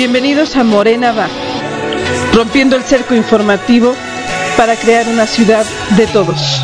Bienvenidos a Morena Va, rompiendo el cerco informativo para crear una ciudad de todos.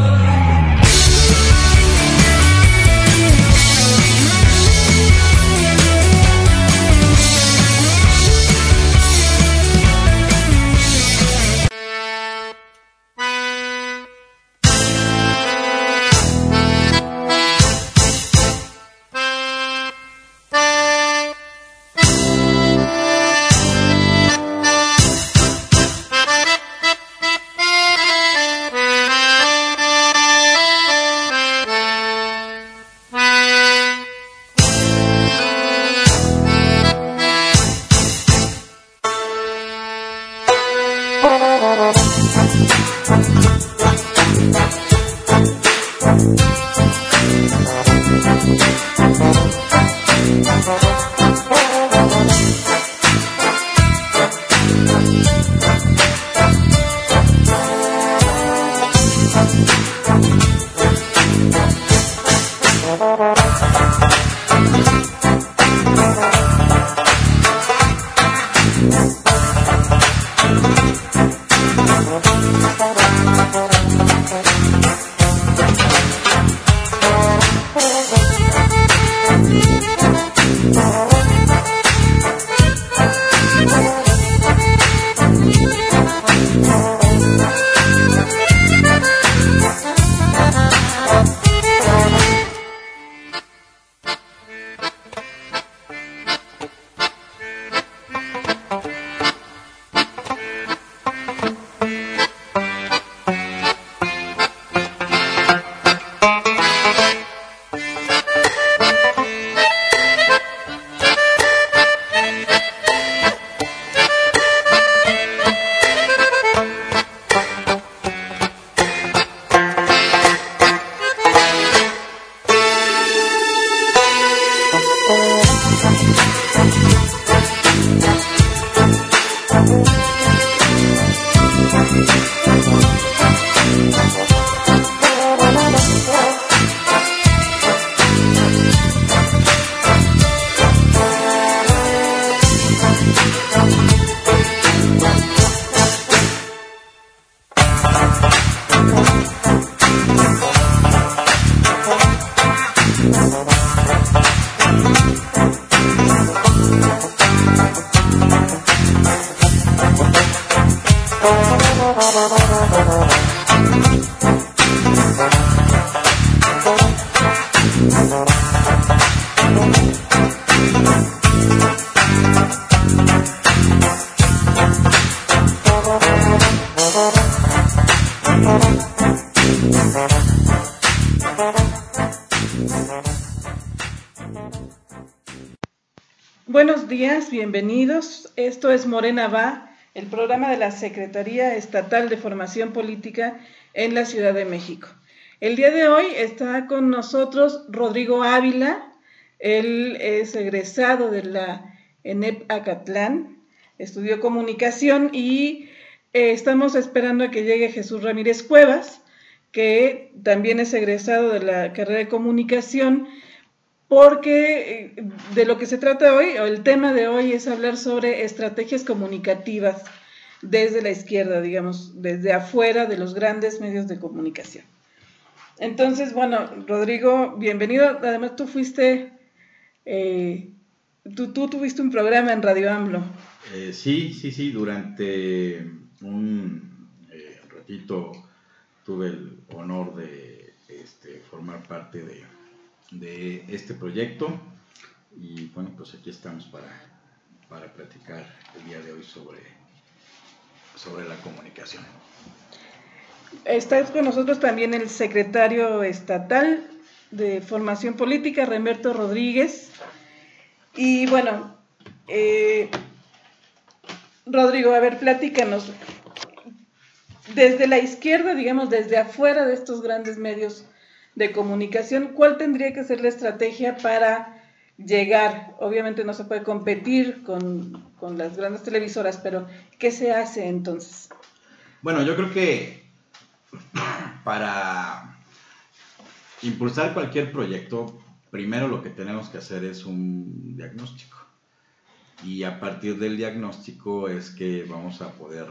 Buenos días, bienvenidos. Esto es Morena Va, el programa de la Secretaría Estatal de Formación Política en la Ciudad de México. El día de hoy está con nosotros Rodrigo Ávila. Él es egresado de la ENEP Acatlán, estudió comunicación y estamos esperando a que llegue Jesús Ramírez Cuevas, que también es egresado de la carrera de comunicación, porque de lo que se trata hoy, o el tema de hoy, es hablar sobre estrategias comunicativas desde la izquierda, digamos, desde afuera de los grandes medios de comunicación. Entonces, bueno, Rodrigo, bienvenido. Además, tú fuiste, tú tuviste un programa en Radio AMLO. Sí, durante un ratito tuve el honor de formar parte de este proyecto y bueno, pues aquí estamos para platicar el día de hoy sobre la comunicación. Está con nosotros también el secretario estatal de Formación Política, Remberto Rodríguez. Y bueno, Rodrigo, a ver, platícanos. Desde la izquierda, digamos, desde afuera de estos grandes medios de comunicación, ¿cuál tendría que ser la estrategia para llegar? Obviamente no se puede competir con las grandes televisoras, pero ¿qué se hace entonces? Bueno, yo creo que para impulsar cualquier proyecto, primero lo que tenemos que hacer es un diagnóstico. y a partir del diagnóstico es que vamos a poder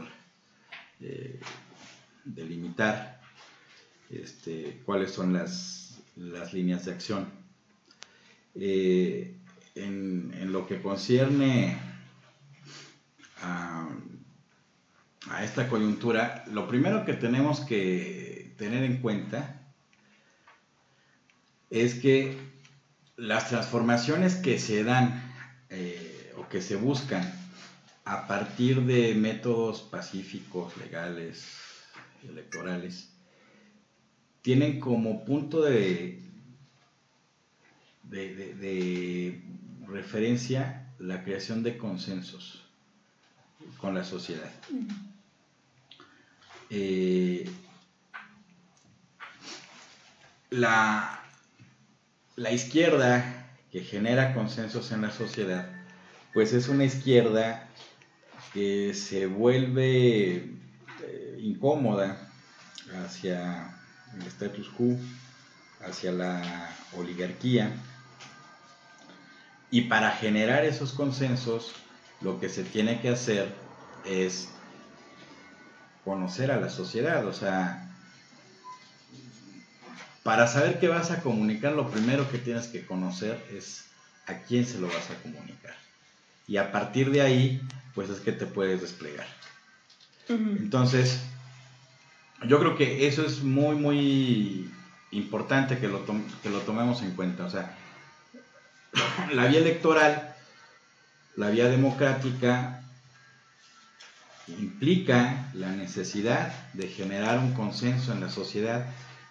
delimitar cuáles son las líneas de acción. En lo que concierne a esta coyuntura, lo primero que tenemos que tener en cuenta es que las transformaciones que se dan o que se buscan a partir de métodos pacíficos, legales, electorales, tienen como punto de referencia la creación de consensos con la sociedad. La izquierda que genera consensos en la sociedad, pues es una izquierda que se vuelve incómoda hacia el status quo, hacia la oligarquía, y para generar esos consensos lo que se tiene que hacer es conocer a la sociedad. O sea, para saber qué vas a comunicar, lo primero que tienes que conocer es a quién se lo vas a comunicar, y a partir de ahí pues es que te puedes desplegar. Entonces yo creo que eso es muy muy importante que lo tomemos en cuenta. O sea, la vía electoral, la vía democrática, implica la necesidad de generar un consenso en la sociedad,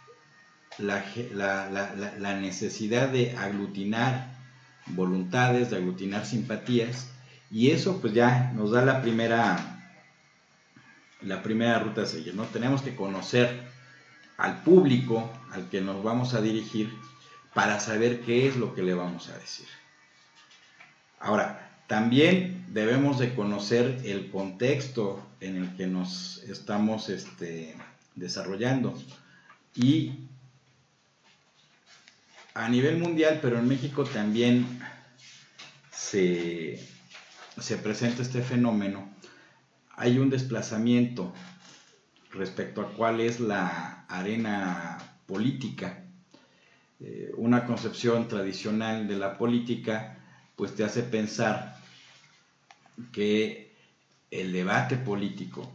la necesidad de aglutinar voluntades, de aglutinar simpatías, y eso pues ya nos da la primera ruta a seguir, ¿no? Tenemos que conocer al público al que nos vamos a dirigir para saber qué es lo que le vamos a decir. Ahora, también debemos de conocer el contexto en el que nos estamos desarrollando, y a nivel mundial, pero en México también se presenta este fenómeno. Hay un desplazamiento respecto a cuál es la arena política. Una concepción tradicional de la política pues te hace pensar que el debate político,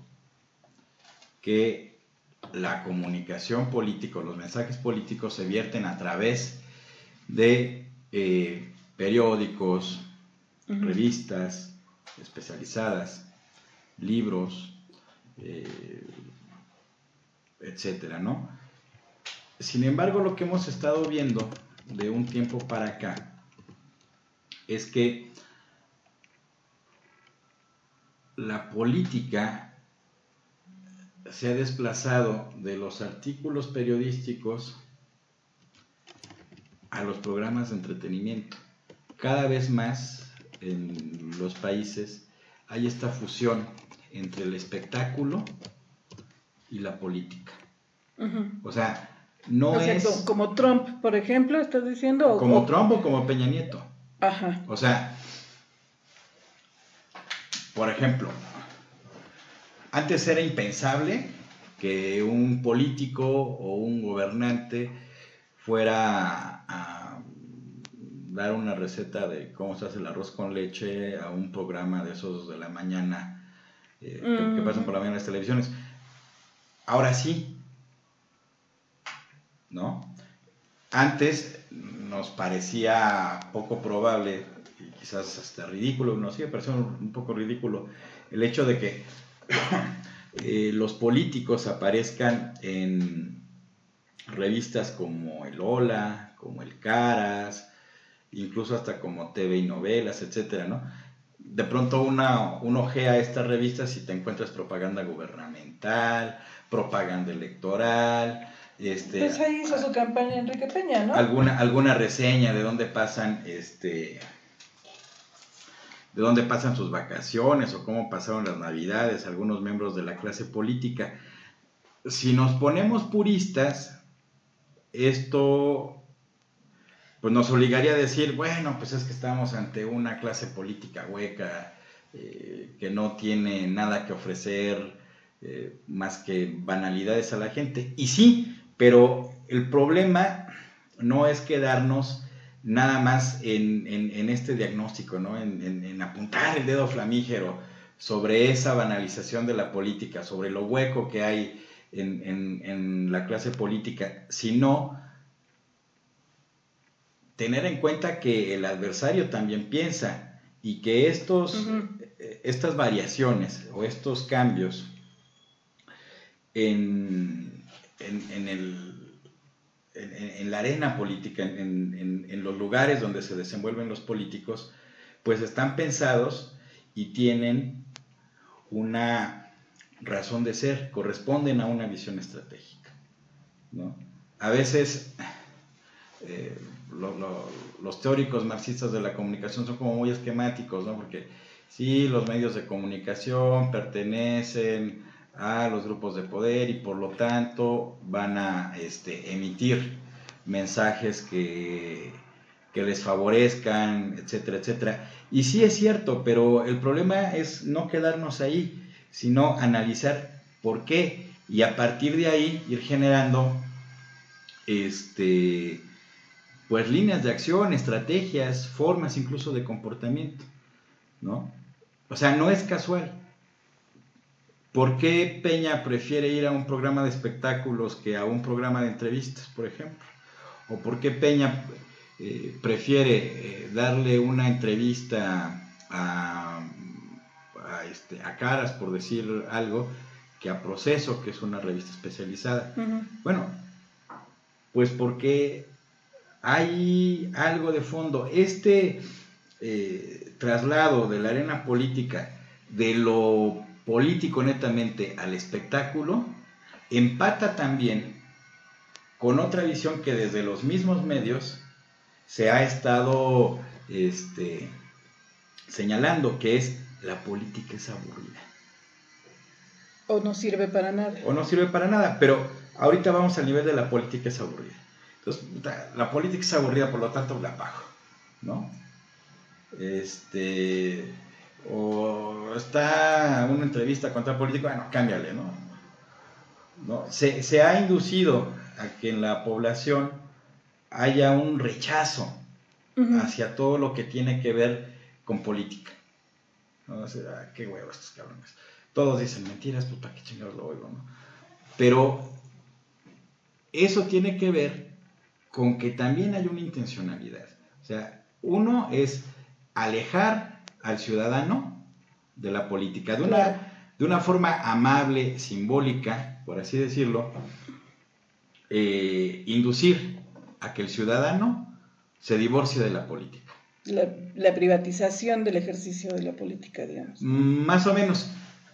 que la comunicación política, los mensajes políticos se vierten a través de periódicos, revistas especializadas, libros, etcétera, ¿no? Sin embargo, lo que hemos estado viendo de un tiempo para acá es que la política se ha desplazado de los artículos periodísticos a los programas de entretenimiento. Cada vez más en los países hay esta fusión entre el espectáculo y la política. O sea, no es... Como Trump, por ejemplo, ¿estás diciendo? Como Trump o como Peña Nieto. Ajá. O sea, por ejemplo, antes era impensable que un político o un gobernante fuera a dar una receta de cómo se hace el arroz con leche a un programa de esos de la mañana que pasan por la mañana en las televisiones. Ahora sí, ¿no? Antes nos parecía poco probable, y quizás hasta ridículo, nos sigue pareciendo un poco ridículo, el hecho de que los políticos aparezcan en revistas como el Hola, como el Caras, incluso hasta como TV y novelas, etcétera, ¿no? De pronto uno ojea estas revistas y te encuentras propaganda gubernamental, propaganda electoral. Pues ahí hizo su campaña Enrique Peña, ¿no? Alguna reseña de dónde pasan sus vacaciones o cómo pasaron las navidades algunos miembros de la clase política. Si nos ponemos puristas, esto pues nos obligaría a decir, bueno, pues es que estamos ante una clase política hueca, que no tiene nada que ofrecer, más que banalidades a la gente. Y sí, pero el problema no es quedarnos nada más en este diagnóstico, ¿no? En apuntar el dedo flamígero sobre esa banalización de la política, sobre lo hueco que hay en la clase política, sino tener en cuenta que el adversario también piensa y que estas variaciones o estos cambios en la arena política, en los lugares donde se desenvuelven los políticos, pues están pensados y tienen una razón de ser, corresponden a una visión estratégica, ¿no? A veces los teóricos marxistas de la comunicación son como muy esquemáticos, ¿no? Porque sí, los medios de comunicación pertenecen a los grupos de poder y por lo tanto van a emitir mensajes que les favorezcan, etcétera, etcétera. Y sí es cierto, pero el problema es no quedarnos ahí, sino analizar por qué y a partir de ahí ir generando pues líneas de acción, estrategias, formas incluso de comportamiento, ¿no? O sea, no es casual. ¿Por qué Peña prefiere ir a un programa de espectáculos que a un programa de entrevistas, por ejemplo? ¿O por qué Peña prefiere darle una entrevista a Caras, por decir algo, que a Proceso, que es una revista especializada? Uh-huh. Bueno, pues porque hay algo de fondo. Traslado de la arena política, de lo político netamente al espectáculo, empata también con otra visión que desde los mismos medios se ha estado señalando, que es la política es aburrida. O no sirve para nada. O no sirve para nada, pero ahorita vamos al nivel de la política es aburrida. Entonces, la política es aburrida, por lo tanto la apago, ¿no? O está una entrevista contra el político, bueno, cámbiale, ¿no? Se ha inducido a que en la población haya un rechazo uh-huh. hacia todo lo que tiene que ver con política, ¿no? O sea, qué huevo estos cabrones. Todos dicen mentiras, puta, qué chingados lo oigo, ¿no? Pero eso tiene que ver con que también hay una intencionalidad. O sea, uno es alejar al ciudadano de la política de una forma amable, simbólica, por así decirlo, inducir a que el ciudadano se divorcie de la política. La privatización del ejercicio de la política, digamos. Más o menos.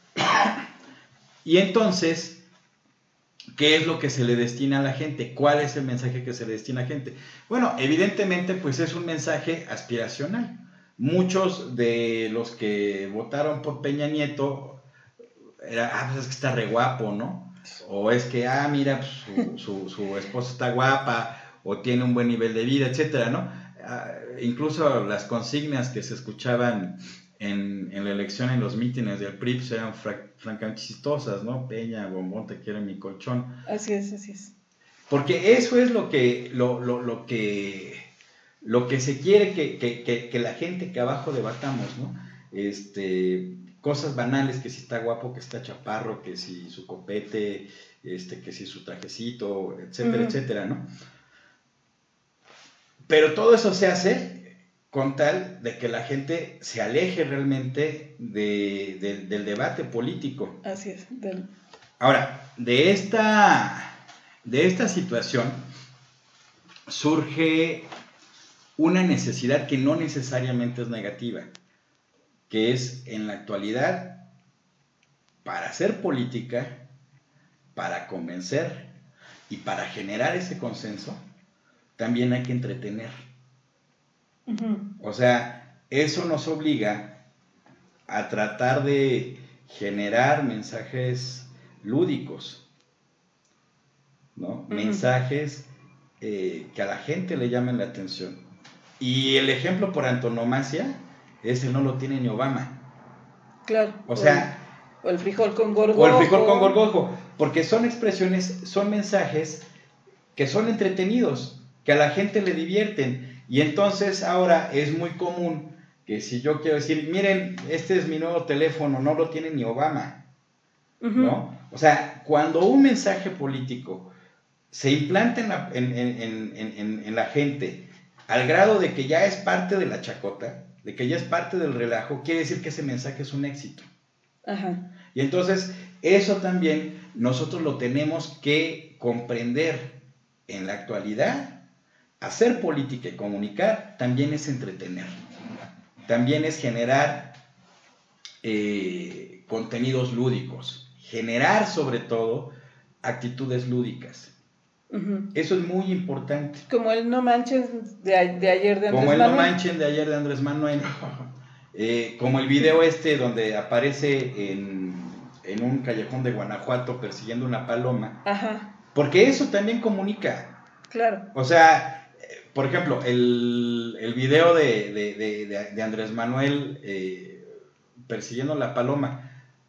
Y entonces, ¿qué es lo que se le destina a la gente? ¿Cuál es el mensaje que se le destina a la gente? Bueno, evidentemente, pues es un mensaje aspiracional. Muchos de los que votaron por Peña Nieto pues es que está re guapo, ¿no? O es que, mira, pues, su esposa está guapa, o tiene un buen nivel de vida, etcétera, ¿no? Incluso las consignas que se escuchaban en la elección, en los mítines del PRI, pues eran francamente chistosas, ¿no? Peña, bombón, te quiero en mi colchón. Así es. Porque eso es lo que se quiere que la gente que abajo debatamos, ¿no? Cosas banales, que si está guapo, que está chaparro, que si su copete, que si su trajecito, etcétera, uh-huh. etcétera, ¿no? Pero todo eso se hace con tal de que la gente se aleje realmente del debate político. Así es. Ahora, de esta situación surge una necesidad que no necesariamente es negativa, que es en la actualidad, para hacer política, para convencer y para generar ese consenso, también hay que entretener. Uh-huh. O sea, eso nos obliga a tratar de generar mensajes lúdicos, ¿no? Uh-huh. Mensajes que a la gente le llamen la atención. Y el ejemplo por antonomasia es el no lo tiene ni Obama. Claro. O sea, o el frijol con gorgojo. O el frijol con gorgojo, porque son expresiones, son mensajes que son entretenidos, que a la gente le divierten. Y entonces ahora es muy común que si yo quiero decir, miren, este es mi nuevo teléfono, no lo tiene ni Obama, ¿no? O sea, cuando un mensaje político se implanta en la gente al grado de que ya es parte de la chacota, de que ya es parte del relajo, quiere decir que ese mensaje es un éxito. Ajá. Y entonces eso también nosotros lo tenemos que comprender en la actualidad. Hacer política y comunicar también es entretener, también es generar contenidos lúdicos, generar sobre todo actitudes lúdicas. Eso es muy importante. Como el No Manches de ayer de Andrés Manuel. Como el No Manchen de ayer de Andrés Manuel. Como el video donde aparece en un callejón de Guanajuato persiguiendo una paloma. Ajá. Porque eso también comunica. Claro. O sea, por ejemplo, el video de Andrés Manuel persiguiendo la paloma.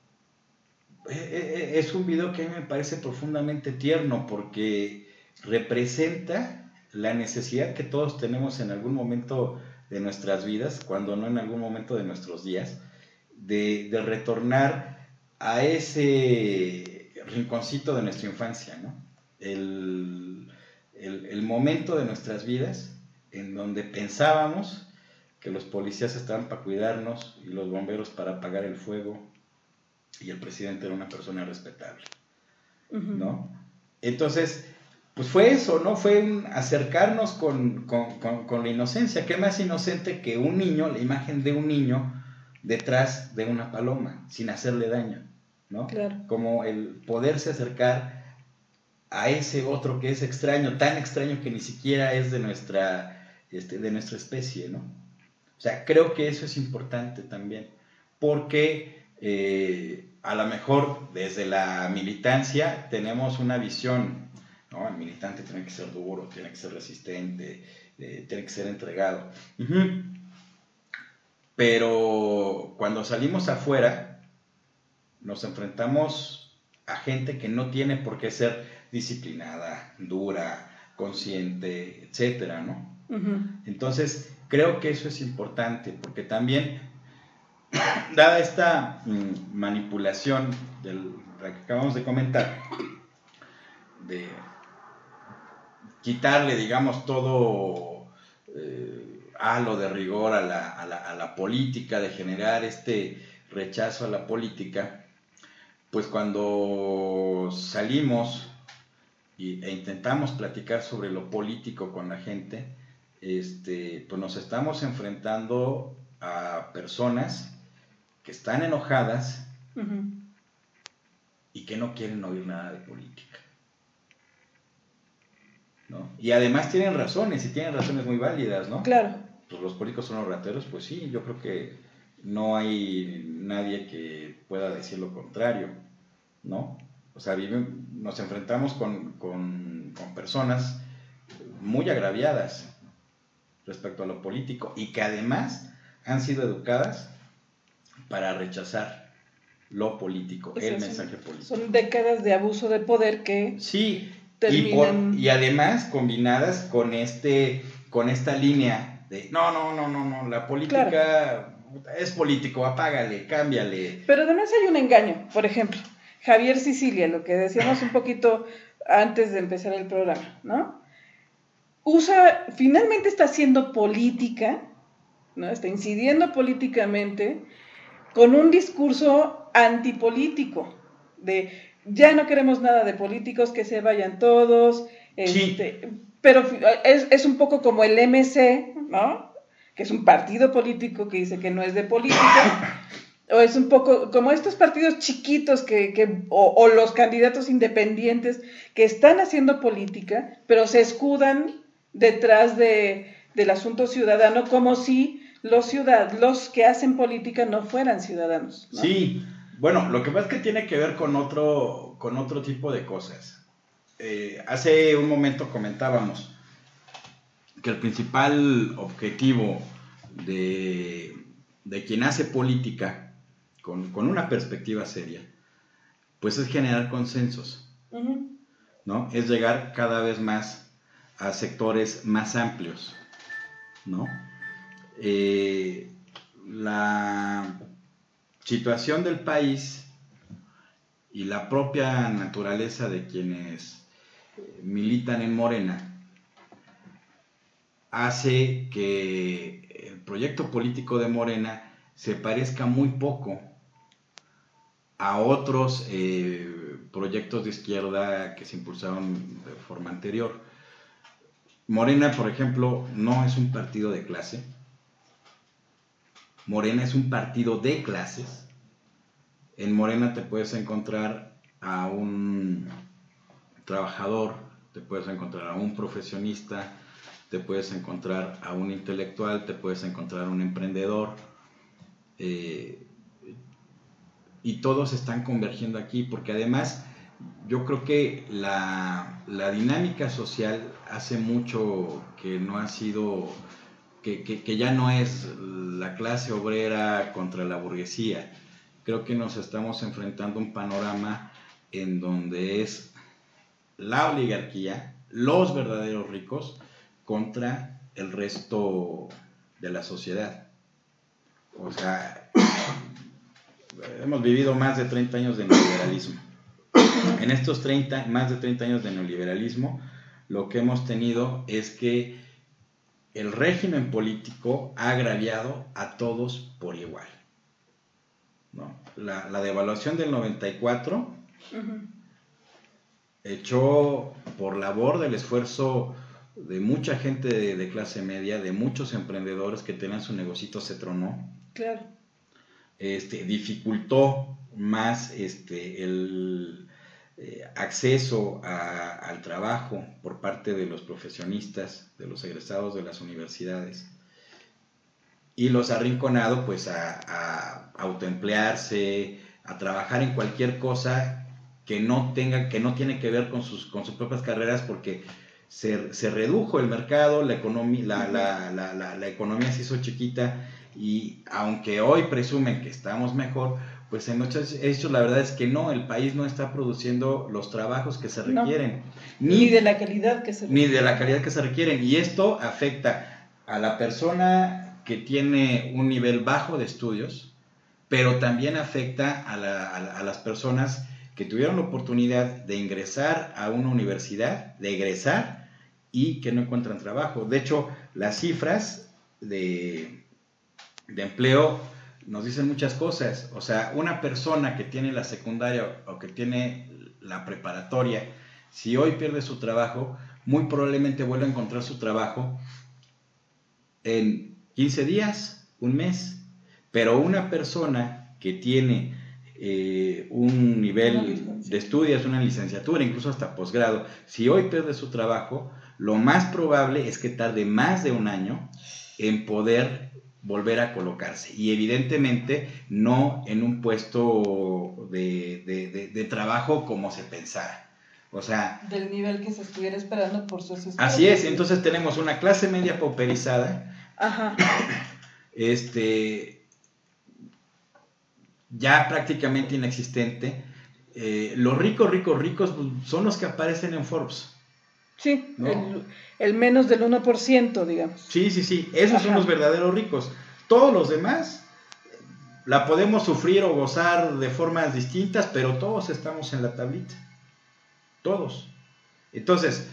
Es un video que a mí me parece profundamente tierno porque representa la necesidad que todos tenemos en algún momento de nuestras vidas, cuando no en algún momento de nuestros días, de retornar a ese rinconcito de nuestra infancia, ¿no? El momento de nuestras vidas en donde pensábamos que los policías estaban para cuidarnos y los bomberos para apagar el fuego y el presidente era una persona respetable, ¿no? Entonces, pues fue eso, ¿no? Fue un acercarnos con la inocencia. ¿Qué más inocente que un niño, la imagen de un niño detrás de una paloma, sin hacerle daño, ¿no? Claro. Como el poderse acercar a ese otro que es extraño, tan extraño que ni siquiera es de nuestra especie, ¿no? O sea, creo que eso es importante también, porque a lo mejor desde la militancia tenemos una visión, ¿no? El militante tiene que ser duro, tiene que ser resistente, tiene que ser entregado. Pero cuando salimos afuera, nos enfrentamos a gente que no tiene por qué ser disciplinada, dura, consciente, etcétera, ¿no? Entonces, creo que eso es importante, porque también, dada esta manipulación de la que acabamos de comentar, de quitarle, digamos, todo halo de rigor a la política, de generar este rechazo a la política, pues cuando salimos e intentamos platicar sobre lo político con la gente, pues nos estamos enfrentando a personas que están enojadas y que no quieren oír nada de política, ¿no? Y además tienen razones, y tienen razones muy válidas, ¿no? Claro. Pues los políticos son los rateros, pues sí, yo creo que no hay nadie que pueda decir lo contrario, ¿no? O sea, nos enfrentamos con personas muy agraviadas respecto a lo político y que además han sido educadas para rechazar lo político, pues el mensaje político. Son décadas de abuso de poder que sí, terminan... y además combinadas con esta línea de no, la política claro. Es político, apágale, cámbiale. Pero además hay un engaño, por ejemplo, Javier Sicilia, lo que decíamos un poquito antes de empezar el programa, ¿no? Finalmente está haciendo política, ¿no? Está incidiendo políticamente con un discurso antipolítico, de ya no queremos nada de políticos, que se vayan todos, sí. Pero es un poco como el MC, ¿no? Que es un partido político que dice que no es de política, o es un poco como estos partidos chiquitos o los candidatos independientes que están haciendo política, pero se escudan detrás del asunto ciudadano como si los que hacen política no fueran ciudadanos, ¿no? Sí, bueno, lo que pasa es que tiene que ver con otro tipo de cosas. Hace un momento comentábamos, que el principal objetivo de quien hace política con una perspectiva seria, pues es generar consensos, ¿no? Es llegar cada vez más a sectores más amplios, ¿no? La situación del país y la propia naturaleza de quienes militan en Morena hace que el proyecto político de Morena se parezca muy poco a otros proyectos de izquierda que se impulsaron de forma anterior. Morena, por ejemplo, no es un partido de clase. Morena es un partido de clases. En Morena te puedes encontrar a un trabajador, te puedes encontrar a un profesionista, te puedes encontrar a un intelectual, te puedes encontrar a un emprendedor, y todos están convergiendo aquí, porque además yo creo que la dinámica social hace mucho que no ha sido, que ya no es la clase obrera contra la burguesía. Creo que nos estamos enfrentando a un panorama en donde es la oligarquía, los verdaderos ricos, contra el resto de la sociedad. O sea, hemos vivido más de 30 años de neoliberalismo. En estos más de 30 años de neoliberalismo, lo que hemos tenido es que el régimen político ha agraviado a todos por igual, ¿no? La devaluación del 94 echó por la borda el esfuerzo de mucha gente de clase media, de muchos emprendedores que tenían su negocito, se tronó. Claro. Dificultó más el acceso al trabajo por parte de los profesionistas, de los egresados de las universidades, y los ha arrinconado pues a autoemplearse, a trabajar en cualquier cosa que no tiene que ver con sus propias carreras, porque se redujo el mercado, la economía se hizo chiquita, y aunque hoy presumen que estamos mejor, pues en muchos hechos la verdad es que no, el país no está produciendo los trabajos que se requieren. No, ni de la calidad que se requieren. Ni de la calidad que se requieren, y esto afecta a la persona que tiene un nivel bajo de estudios, pero también afecta a las personas que tuvieron la oportunidad de ingresar a una universidad, de egresar, y que no encuentran trabajo. De hecho, las cifras de empleo nos dicen muchas cosas. O sea, una persona que tiene la secundaria o que tiene la preparatoria, si hoy pierde su trabajo, muy probablemente vuelva a encontrar su trabajo en 15 días, un mes. Pero una persona que tiene un nivel de estudios, una licenciatura, incluso hasta posgrado, si hoy pierde su trabajo, lo más probable es que tarde más de un año en poder volver a colocarse, y evidentemente no en un puesto de trabajo como se pensara. O sea, del nivel que se estuviera esperando por sus estudios. Así es. Entonces tenemos una clase media pauperizada. Ajá. Ya prácticamente inexistente. Los ricos son los que aparecen en Forbes. Sí, ¿no? el menos del 1%, digamos. Sí, esos son los verdaderos ricos. Todos los demás la podemos sufrir o gozar de formas distintas, pero todos estamos en la tablita. Todos. Entonces,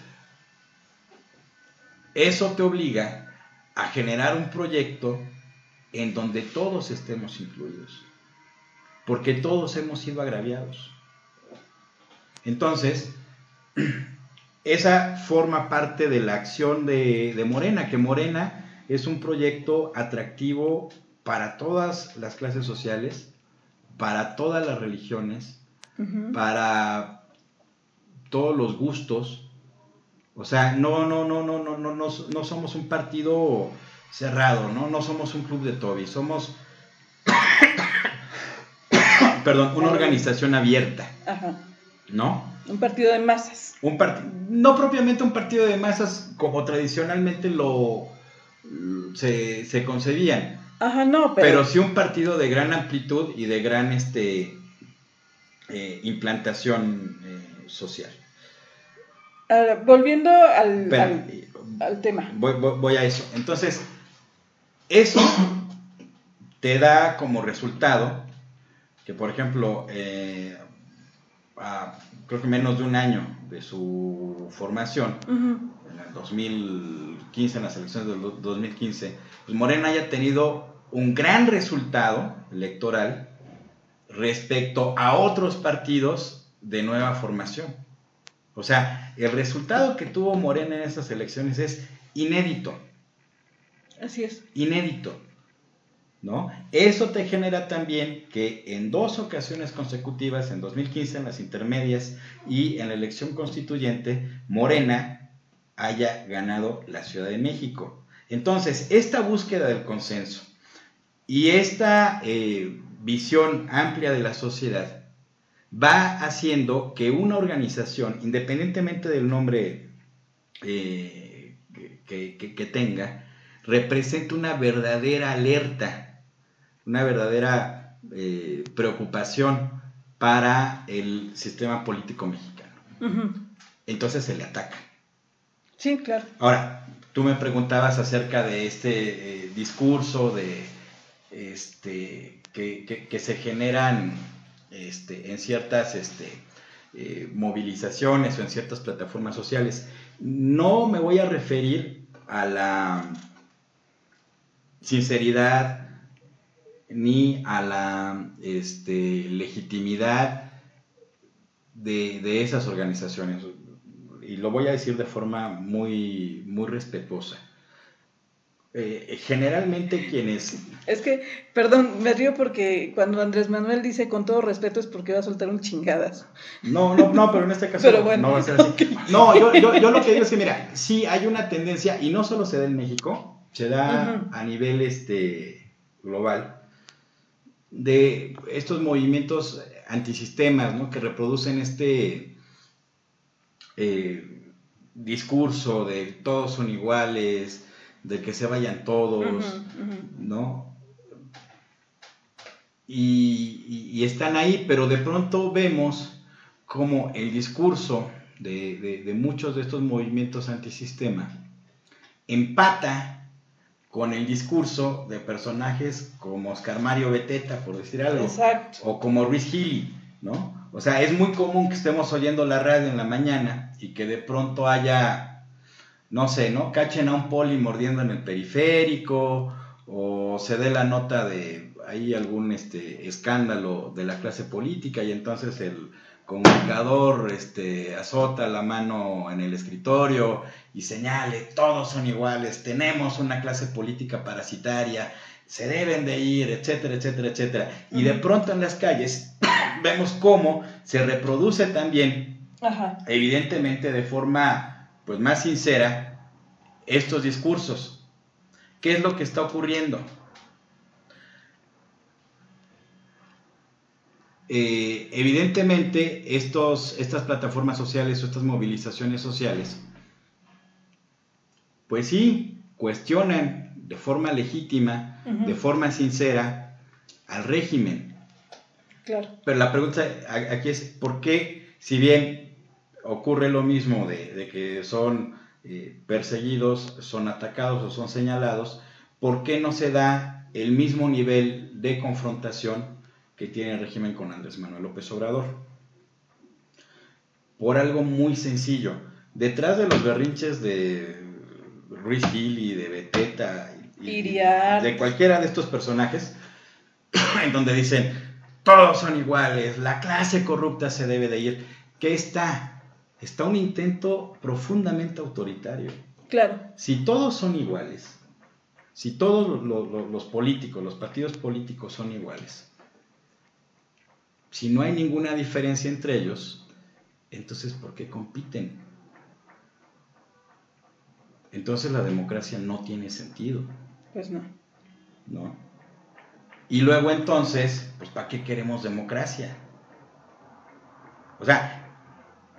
eso te obliga a generar un proyecto en donde todos estemos incluidos, porque todos hemos sido agraviados. Entonces, esa forma parte de la acción de Morena, que Morena es un proyecto atractivo para todas las clases sociales, para todas las religiones, para todos los gustos. O sea, no somos un partido cerrado, no somos un club de Toby, somos una organización abierta. Ajá. ¿no? Un partido de masas. No propiamente un partido de masas como tradicionalmente se concebían. Ajá, no, pero sí un partido de gran amplitud y de gran implantación social. Volviendo al tema. Voy a eso. Entonces, eso te da como resultado que, por ejemplo, creo que menos de un año de su formación, en el 2015, en las elecciones del 2015, pues Morena haya tenido un gran resultado electoral respecto a otros partidos de nueva formación. O sea, el resultado que tuvo Morena en estas elecciones es inédito. Así es. Inédito, ¿no? Eso te genera también que en 2 ocasiones consecutivas, en 2015 en las intermedias y en la elección constituyente, Morena haya ganado la Ciudad de México. Entonces, esta búsqueda del consenso y esta visión amplia de la sociedad va haciendo que una organización, independientemente del nombre que tenga, represente una verdadera alerta, una verdadera preocupación para el sistema político mexicano. Entonces se le ataca. Sí, claro. Ahora, tú me preguntabas acerca de este discurso de que se generan en ciertas movilizaciones o en ciertas plataformas sociales. No me voy a referir a la sinceridad ni a la legitimidad de esas organizaciones, y lo voy a decir de forma muy, muy respetuosa. Generalmente quienes... Es que, perdón, me río porque cuando Andrés Manuel dice con todo respeto es porque va a soltar un chingadas. No, pero en este caso pero bueno, no va a ser así. Okay. No, yo lo que digo es que, mira, sí hay una tendencia, y no solo se da en México, se da a nivel global, de estos movimientos antisistemas, ¿no? Que reproducen discurso de todos son iguales, de que se vayan todos, ¿no? Y están ahí, pero de pronto vemos como el discurso de muchos de estos movimientos antisistema empata con el discurso de personajes como Oscar Mario Beteta, por decir algo. Exacto. O como Ruiz Gili, ¿no? O sea, es muy común que estemos oyendo la radio en la mañana y que de pronto haya, no sé, ¿no? Cachen a un poli mordiendo en el periférico, o se dé la nota de ahí algún escándalo de la clase política, y entonces el comunicador azota la mano en el escritorio y señale, todos son iguales, tenemos una clase política parasitaria, se deben de ir, etcétera, etcétera, etcétera. Y de pronto en las calles vemos cómo se reproduce también, evidentemente de forma pues más sincera, estos discursos. ¿Qué es lo que está ocurriendo? Evidentemente estas plataformas sociales o estas movilizaciones sociales, pues sí, cuestionan de forma legítima, de forma sincera, al régimen. Claro. Pero la pregunta aquí es, ¿por qué, si bien ocurre lo mismo de que son perseguidos, son atacados o son señalados, ¿por qué no se da el mismo nivel de confrontación que tiene el régimen con Andrés Manuel López Obrador? Por algo muy sencillo. Detrás de los berrinches de Ruiz Gili, de Beteta y de cualquiera de estos personajes, en donde dicen, todos son iguales, la clase corrupta se debe de ir, ¿qué está? Está un intento profundamente autoritario. Claro. Si todos son iguales, si todos los políticos, los partidos políticos son iguales, si no hay ninguna diferencia entre ellos, entonces ¿por qué compiten? Entonces la democracia no tiene sentido. Pues no. ¿No? Y luego entonces, pues ¿para qué queremos democracia? O sea,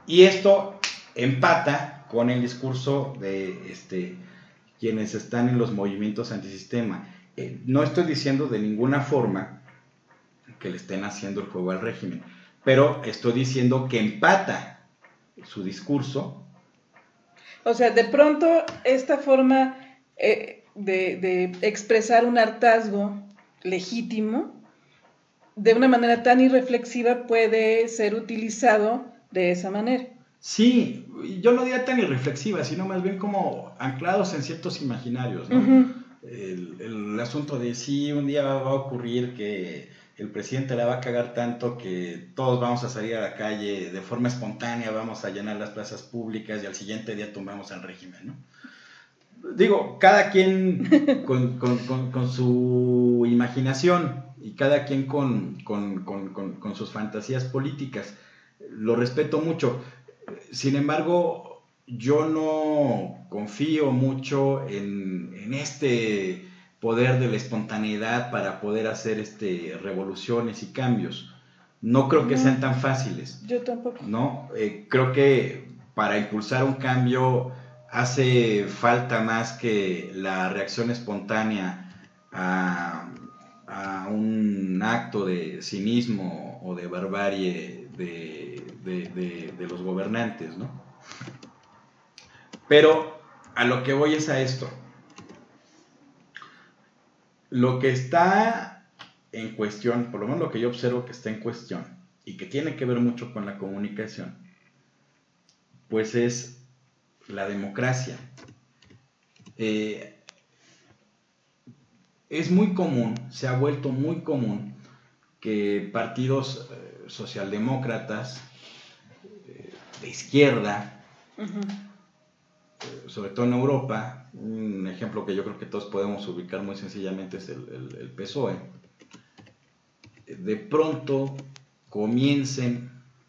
Y esto empata con el discurso de quienes están en los movimientos antisistema. No estoy diciendo de ninguna forma que le estén haciendo el juego al régimen, pero estoy diciendo que empata su discurso. O sea, de pronto esta forma de expresar un hartazgo legítimo de una manera tan irreflexiva puede ser utilizado de esa manera. Sí, yo no diría tan irreflexiva, sino más bien como anclados en ciertos imaginarios, ¿no? Uh-huh. El asunto de si un día va a ocurrir que el presidente la va a cagar tanto que todos vamos a salir a la calle de forma espontánea, vamos a llenar las plazas públicas y al siguiente día tumbamos al régimen, ¿no? Digo, cada quien con su imaginación y cada quien con sus fantasías políticas. Lo respeto mucho. Sin embargo, yo no confío mucho en este poder de la espontaneidad para poder hacer revoluciones y cambios. No creo que sean tan fáciles. Yo tampoco. ¿No? Creo que para impulsar un cambio hace falta más que la reacción espontánea a un acto de cinismo o de barbarie de los gobernantes, ¿no? Pero a lo que voy es a esto. Lo que está en cuestión, por lo menos lo que yo observo que está en cuestión y que tiene que ver mucho con la comunicación, pues es la democracia. Es muy común, se ha vuelto muy común que partidos socialdemócratas de izquierda, sobre todo en Europa, un ejemplo que yo creo que todos podemos ubicar muy sencillamente es el PSOE, de pronto comiencen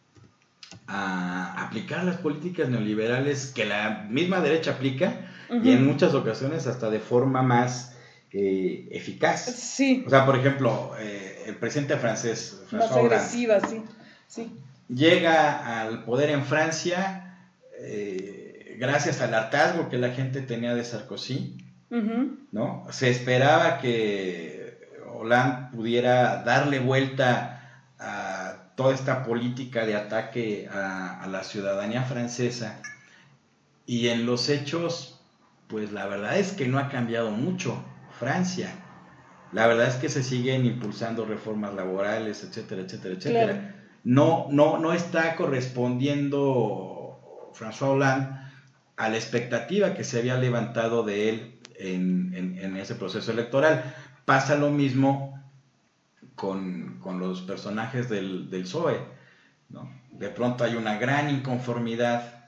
a aplicar las políticas neoliberales que la misma derecha aplica, y en muchas ocasiones hasta de forma más eficaz. Sí. O sea, por ejemplo, el presidente francés, François más agresiva, Hollande, sí. llega al poder en Francia gracias al hartazgo que la gente tenía de Sarkozy, ¿no? Se esperaba que Hollande pudiera darle vuelta a toda esta política de ataque a la ciudadanía francesa, y en los hechos, pues la verdad es que no ha cambiado mucho Francia. La verdad es que se siguen impulsando reformas laborales, etcétera, etcétera, etcétera. Claro. No está correspondiendo François Hollande a la expectativa que se había levantado de él en ese proceso electoral. Pasa lo mismo con los personajes del PSOE, ¿no? De pronto hay una gran inconformidad,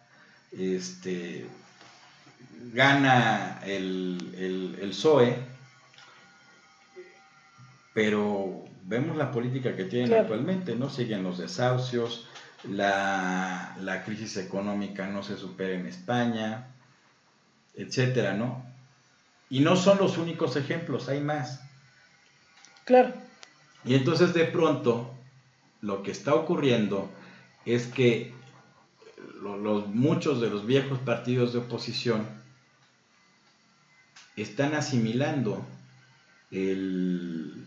gana el PSOE, pero vemos la política que tienen actualmente, ¿no? Siguen los desahucios, la crisis económica no se supera en España, etcétera, ¿no? Y no son los únicos ejemplos, hay más. Claro. Y entonces de pronto lo que está ocurriendo es que muchos de los viejos partidos de oposición están asimilando el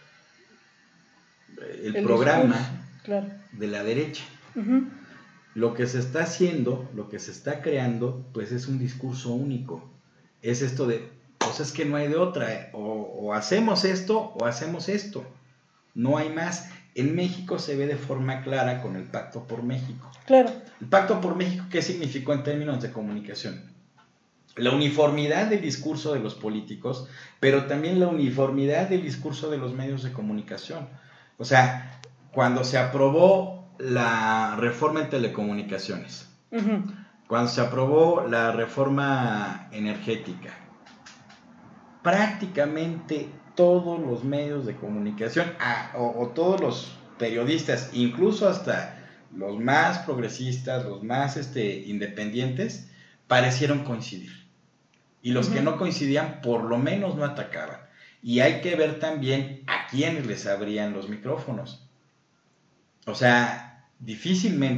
programa de la derecha. Lo que se está haciendo, lo que se está creando, pues es un discurso único. Es esto de, pues es que no hay de otra, o hacemos esto o hacemos esto. No hay más. En México se ve de forma clara con el Pacto por México. Claro. El Pacto por México, ¿qué significó en términos de comunicación? La uniformidad del discurso de los políticos, pero también la uniformidad del discurso de los medios de comunicación. O sea, cuando se aprobó la reforma en telecomunicaciones, cuando se aprobó la reforma energética, prácticamente todos los medios de comunicación o todos los periodistas, incluso hasta los más progresistas, los más independientes, parecieron coincidir. Y los que no coincidían, por lo menos no atacaban. Y hay que ver también a quiénes les abrían los micrófonos. O sea, difícilmente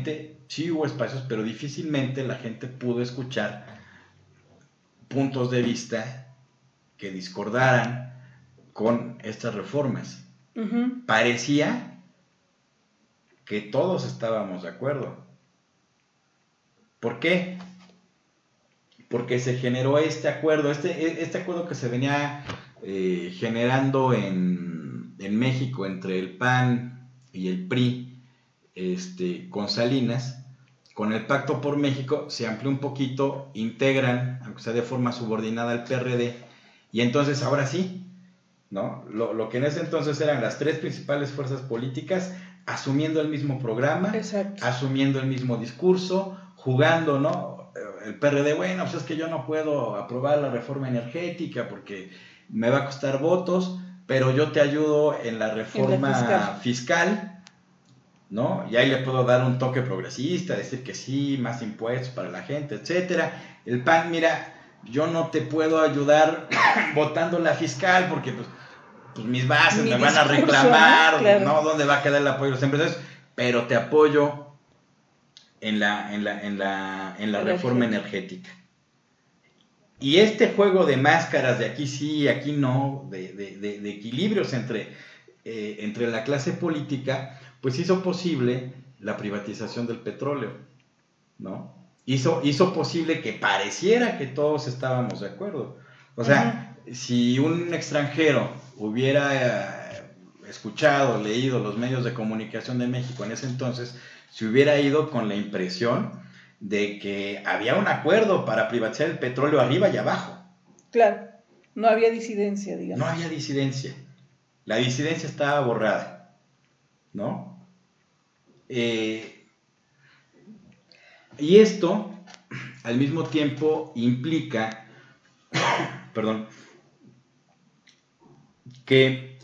sí hubo espacios, pero difícilmente la gente pudo escuchar puntos de vista que discordaran con estas reformas. Uh-huh. Parecía que todos estábamos de acuerdo. ¿Por qué? Porque se generó este acuerdo, este acuerdo que se venía generando en México entre el PAN y el PRI, con Salinas. Con el Pacto por México se amplió un poquito, integran, aunque sea de forma subordinada, al PRD, y entonces ahora sí, ¿no? Lo que en ese entonces eran las tres principales fuerzas políticas, asumiendo el mismo programa, exacto, asumiendo el mismo discurso, jugando, ¿no? El PRD, bueno, pues es que yo no puedo aprobar la reforma energética porque me va a costar votos, pero yo te ayudo en la reforma fiscal, ¿no? Y ahí le puedo dar un toque progresista, decir que sí, más impuestos para la gente, etcétera. El PAN, mira, yo no te puedo ayudar votando la fiscal porque pues mis bases me van a reclamar, claro. ¿no? ¿Dónde va a quedar el apoyo de los empresarios? Pero te apoyo en la reforma energética. Y este juego de máscaras de aquí sí, aquí no, de equilibrios entre la clase política, pues hizo posible la privatización del petróleo, ¿no? Hizo posible que pareciera que todos estábamos de acuerdo. O sea, si un extranjero hubiera escuchado, leído los medios de comunicación de México en ese entonces, se hubiera ido con la impresión de que había un acuerdo para privatizar el petróleo arriba y abajo. Claro, no había disidencia, digamos. No había disidencia. La disidencia estaba borrada, ¿no? Y esto, al mismo tiempo, implica, perdón, que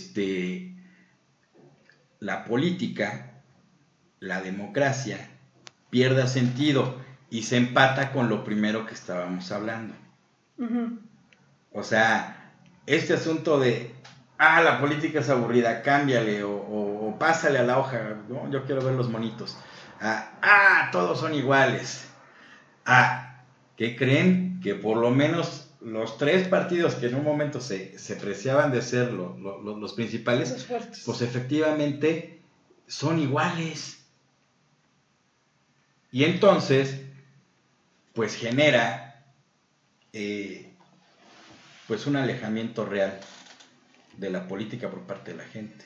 la política, la democracia, pierda sentido y se empata con lo primero que estábamos hablando. Uh-huh. O sea, este asunto de, la política es aburrida, cámbiale o pásale a la hoja, ¿no? Yo quiero ver los monitos. Todos son iguales. ¿Qué creen? Que por lo menos los tres partidos que en un momento se preciaban de ser los principales, pues efectivamente son iguales. Y entonces, pues genera pues un alejamiento real de la política por parte de la gente.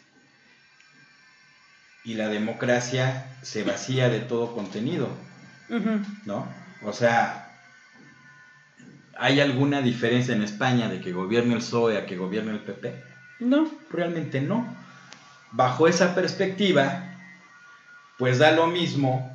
Y la democracia se vacía de todo contenido, ¿no? O sea, ¿hay alguna diferencia en España de que gobierne el PSOE a que gobierne el PP? No. Realmente no. Bajo esa perspectiva, pues da lo mismo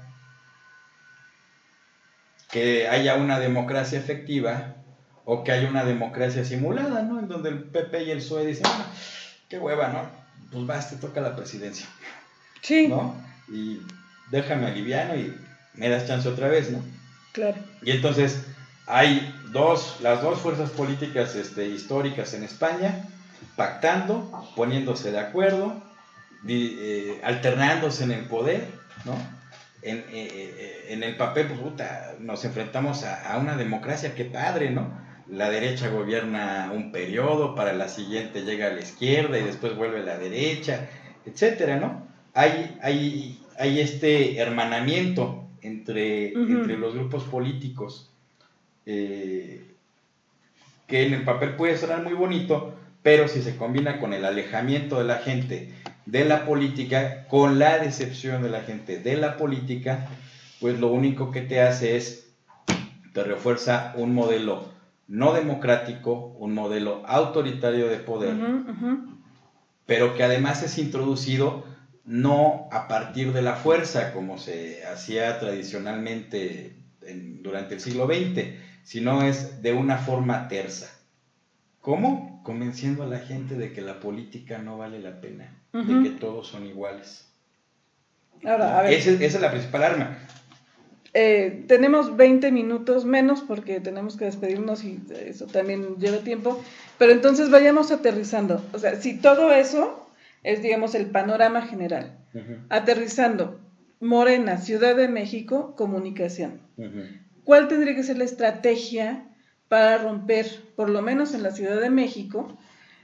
que haya una democracia efectiva o que haya una democracia simulada, ¿no? En donde el PP y el PSOE dicen, qué hueva, ¿no? Pues vas, te toca la presidencia. Sí. ¿No? Y déjame aliviano y me das chance otra vez, ¿no? Claro. Y entonces hay las dos fuerzas políticas históricas en España pactando, poniéndose de acuerdo, alternándose en el poder, ¿no? En el papel, pues puta, nos enfrentamos a una democracia, qué padre, ¿no? La derecha gobierna un periodo, para la siguiente llega a la izquierda y después vuelve a la derecha, etcétera, ¿no? Hay este hermanamiento entre los grupos políticos que en el papel puede sonar muy bonito, pero si se combina con el alejamiento de la gente de la política, con la decepción de la gente de la política, pues lo único que te hace es, te refuerza un modelo no democrático, un modelo autoritario de poder, pero que además es introducido no a partir de la fuerza, como se hacía tradicionalmente durante el siglo XX, sino es de una forma tersa. ¿Cómo? Convenciendo a la gente de que la política no vale la pena, de que todos son iguales. Ahora, a ver. Esa es la principal arma. Tenemos 20 minutos menos porque tenemos que despedirnos y eso también lleva tiempo, pero entonces vayamos aterrizando. O sea, si todo eso es, digamos, el panorama general, aterrizando, Morena, Ciudad de México, comunicación. Uh-huh. ¿Cuál tendría que ser la estrategia para romper, por lo menos en la Ciudad de México,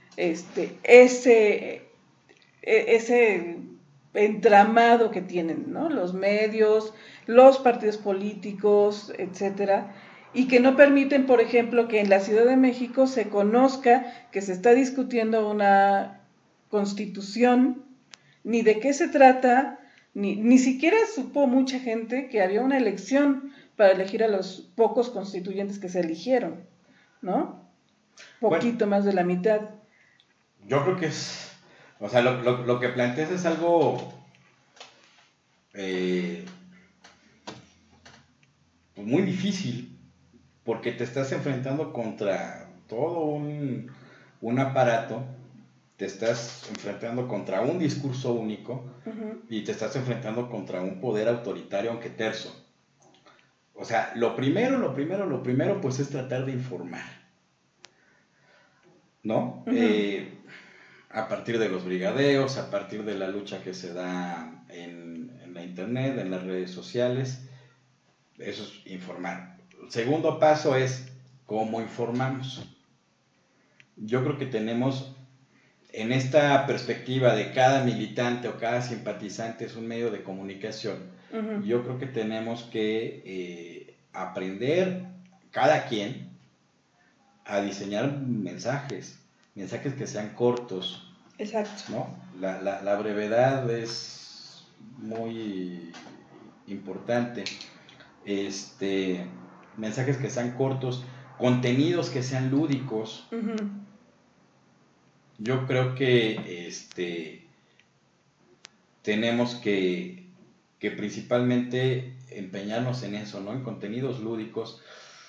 ese entramado que tienen, ¿no? Los medios, los partidos políticos, etcétera, y que no permiten, por ejemplo, que en la Ciudad de México se conozca que se está discutiendo una constitución, ni de qué se trata, ni siquiera supo mucha gente que había una elección para elegir a los pocos constituyentes que se eligieron, ¿no? Poquito Bueno, más de la mitad. yo creo que o sea, lo que planteas es algo eh, muy difícil, porque te estás enfrentando contra todo un aparato, te estás enfrentando contra un discurso único Uh-huh. y te estás enfrentando contra un poder autoritario, aunque terso. O sea, lo primero, pues es tratar de informar, ¿no? Uh-huh. A partir de los brigadeos, a partir de la lucha que se da en la internet, en las redes sociales, eso es informar. El segundo paso es cómo informamos. Yo creo que tenemos en esta perspectiva de cada militante o cada simpatizante es un medio de comunicación. Uh-huh. Yo creo que tenemos que aprender cada quien a diseñar mensajes que sean cortos, Exacto. ¿no? La brevedad es muy importante. Mensajes que sean cortos, contenidos que sean lúdicos. Uh-huh. Yo creo que tenemos que principalmente empeñarnos en eso, ¿no? En contenidos lúdicos.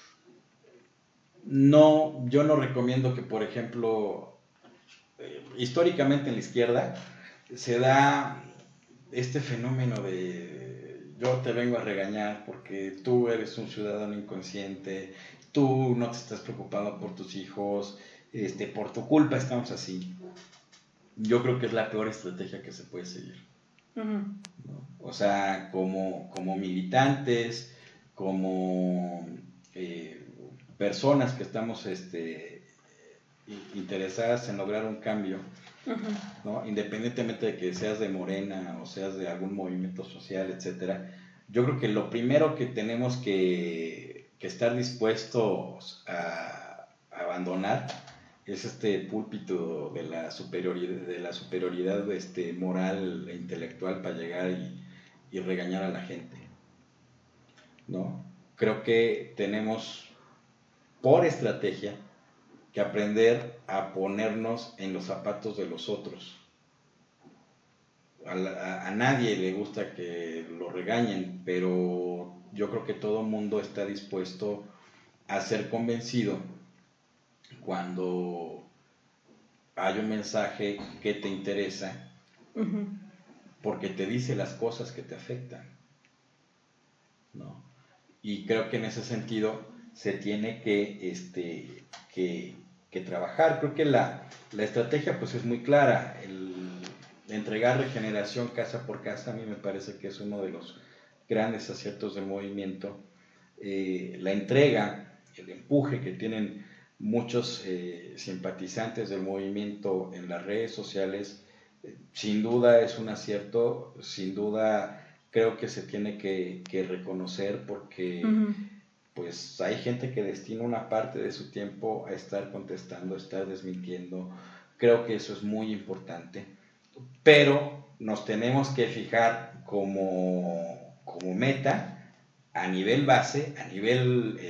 No, yo no recomiendo que, por ejemplo, históricamente en la izquierda se da este fenómeno de yo te vengo a regañar porque tú eres un ciudadano inconsciente, tú no te estás preocupando por tus hijos, por tu culpa estamos así. Yo creo que es la peor estrategia que se puede seguir. Uh-huh. ¿No? O sea, como militantes, como personas que estamos interesadas en lograr un cambio, Uh-huh. ¿no? Independientemente de que seas de Morena o seas de algún movimiento social, etcétera, yo creo que lo primero que tenemos que estar dispuestos a abandonar es este púlpito de la superioridad moral e intelectual para llegar y regañar a la gente, ¿no? Creo que tenemos por estrategia que aprender a ponernos en los zapatos de los otros. A nadie le gusta que lo regañen, pero yo creo que todo mundo está dispuesto a ser convencido cuando hay un mensaje que te interesa, Uh-huh. porque te dice las cosas que te afectan, ¿no? Y creo que en ese sentido se tiene que trabajar. Creo que la estrategia pues es muy clara. El entregar regeneración casa por casa a mí me parece que es uno de los grandes aciertos del movimiento. La entrega, el empuje que tienen muchos simpatizantes del movimiento en las redes sociales, sin duda es un acierto, sin duda creo que se tiene que reconocer porque Uh-huh. pues hay gente que destina una parte de su tiempo a estar contestando, a estar desmintiendo. Creo que eso es muy importante, pero nos tenemos que fijar como meta a nivel base, a nivel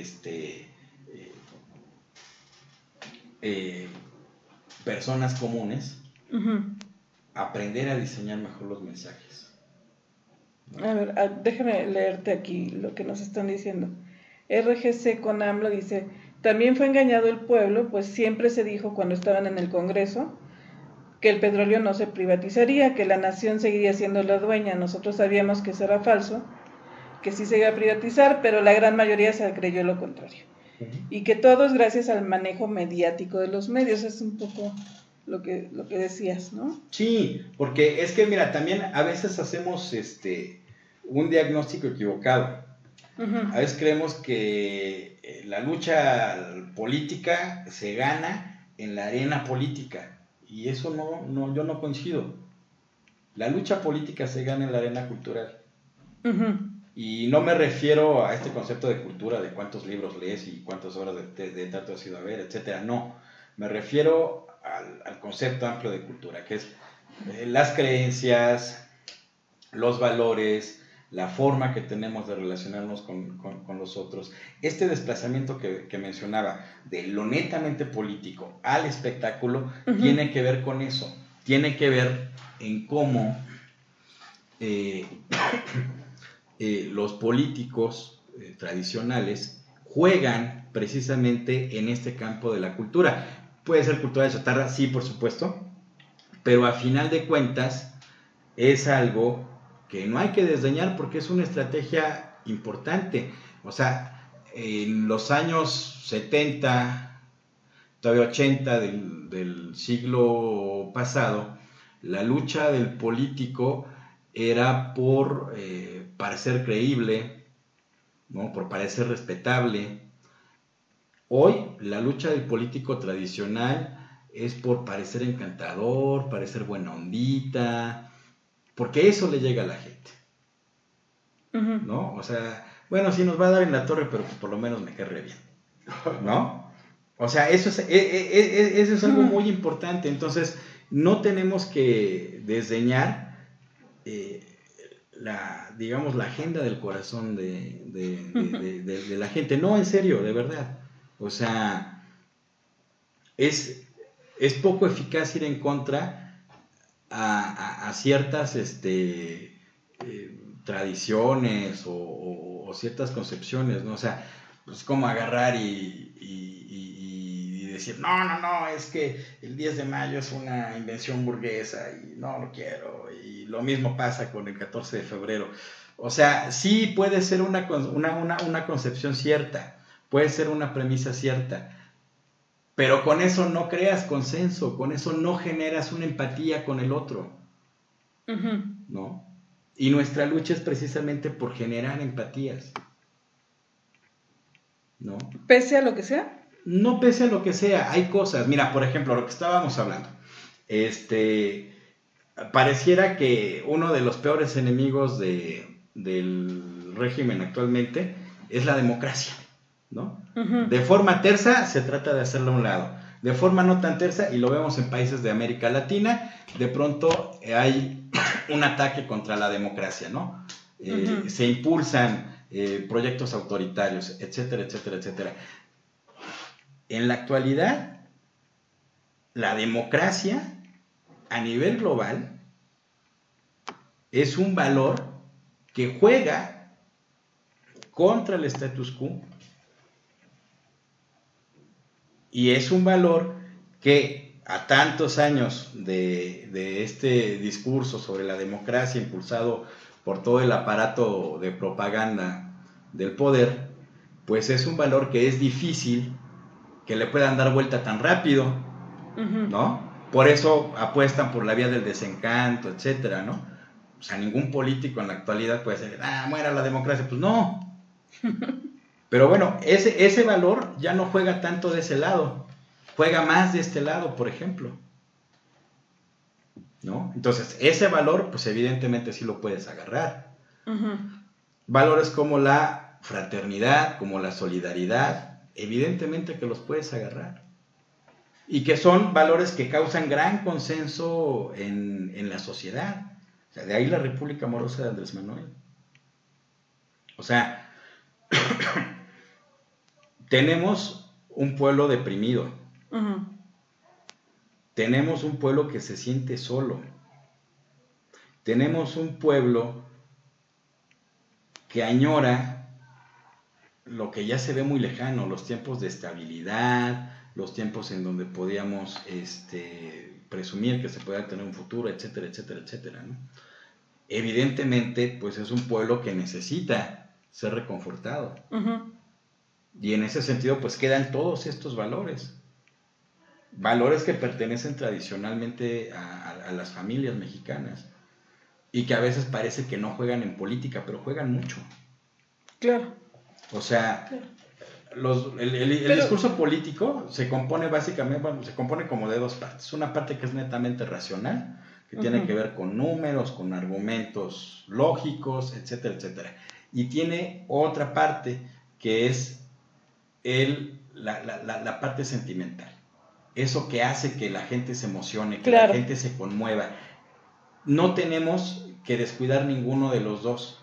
personas comunes, Uh-huh. aprender a diseñar mejor los mensajes. A ver, déjame leerte aquí lo que nos están diciendo. RGC con AMLO dice, también fue engañado el pueblo, pues siempre se dijo cuando estaban en el Congreso que el petróleo no se privatizaría, que la nación seguiría siendo la dueña. Nosotros sabíamos que eso era falso, que sí se iba a privatizar, pero la gran mayoría se creyó lo contrario. Uh-huh. Y que todo es gracias al manejo mediático de los medios, es un poco lo que decías, ¿no? Sí, porque es que mira, también a veces hacemos un diagnóstico equivocado. Uh-huh. A veces creemos que la lucha política se gana en la arena política, y eso yo no coincido. La lucha política se gana en la arena cultural. Uh-huh. Y no me refiero a este concepto de cultura, de cuántos libros lees y cuántas horas de teatro has ido a ver, etcétera. No, me refiero al concepto amplio de cultura, que es las creencias, los valores, la forma que tenemos de relacionarnos con los otros. Este desplazamiento que mencionaba, de lo netamente político al espectáculo, Uh-huh. tiene que ver con eso, tiene que ver en cómo los políticos tradicionales juegan precisamente en este campo de la cultura. Puede ser cultura de chatarra, sí, por supuesto, pero a final de cuentas es algo que no hay que desdeñar porque es una estrategia importante. O sea, en los años 70, todavía 80 del siglo pasado, la lucha del político era por parecer creíble, ¿no? Por parecer respetable. Hoy la lucha del político tradicional es por parecer encantador, parecer buena ondita, porque eso le llega a la gente, Uh-huh. ¿no? O sea, bueno, sí nos va a dar en la torre, pero pues por lo menos me cae re bien, ¿no? O sea, eso es algo muy importante. Entonces, no tenemos que desdeñar digamos, la agenda del corazón de la gente. No, en serio, de verdad. O sea, es poco eficaz ir en contra a ciertas tradiciones o ciertas concepciones, ¿no? O sea, pues como agarrar y decir, no, es que el 10 de mayo es una invención burguesa y no lo quiero, y lo mismo pasa con el 14 de febrero. O sea, sí puede ser una concepción cierta, puede ser una premisa cierta, pero con eso no creas consenso, con eso no generas una empatía con el otro, Uh-huh. ¿no? Y nuestra lucha es precisamente por generar empatías, ¿no? Pese a lo que sea. No pese a lo que sea, hay cosas. Mira, por ejemplo, lo que estábamos hablando. Pareciera que uno de los peores enemigos del régimen actualmente es la democracia, ¿no? Uh-huh. De forma tersa se trata de hacerlo a un lado. De forma no tan tersa, y lo vemos en países de América Latina, de pronto hay un ataque contra la democracia, ¿no? Uh-huh. Se impulsan proyectos autoritarios, etcétera, etcétera, etcétera. En la actualidad, la democracia a nivel global es un valor que juega contra el status quo, y es un valor que a tantos años de este discurso sobre la democracia impulsado por todo el aparato de propaganda del poder, pues es un valor que es difícil que le puedan dar vuelta tan rápido, Uh-huh. ¿no? Por eso apuestan por la vía del desencanto, etcétera, ¿no? O sea, ningún político en la actualidad puede decir, muera la democracia. Pues no. Pero bueno, ese valor ya no juega tanto de ese lado, juega más de este lado, por ejemplo, ¿no? Entonces, ese valor, pues evidentemente sí lo puedes agarrar. Uh-huh. Valores como la fraternidad, como la solidaridad, evidentemente que los puedes agarrar. Y que son valores que causan gran consenso en la sociedad. O sea, de ahí la República Amorosa de Andrés Manuel. O sea, tenemos un pueblo deprimido. Uh-huh. Tenemos un pueblo que se siente solo. Tenemos un pueblo que añora lo que ya se ve muy lejano, los tiempos de estabilidad, los tiempos en donde podíamos presumir que se podía tener un futuro, etcétera, etcétera, etcétera, ¿no? Evidentemente, pues es un pueblo que necesita ser reconfortado. Uh-huh. Y en ese sentido, pues quedan todos estos valores. Valores que pertenecen tradicionalmente a las familias mexicanas. y que a veces parece que no juegan en política, pero juegan mucho. Claro. O sea, claro. El discurso político se compone básicamente, bueno, se compone como de dos partes. Una parte que es netamente racional, que tiene que ver con números, con argumentos lógicos, etcétera, etcétera. Y tiene otra parte que es la parte sentimental. Eso que hace que la gente se emocione, que la gente se conmueva. No tenemos que descuidar ninguno de los dos,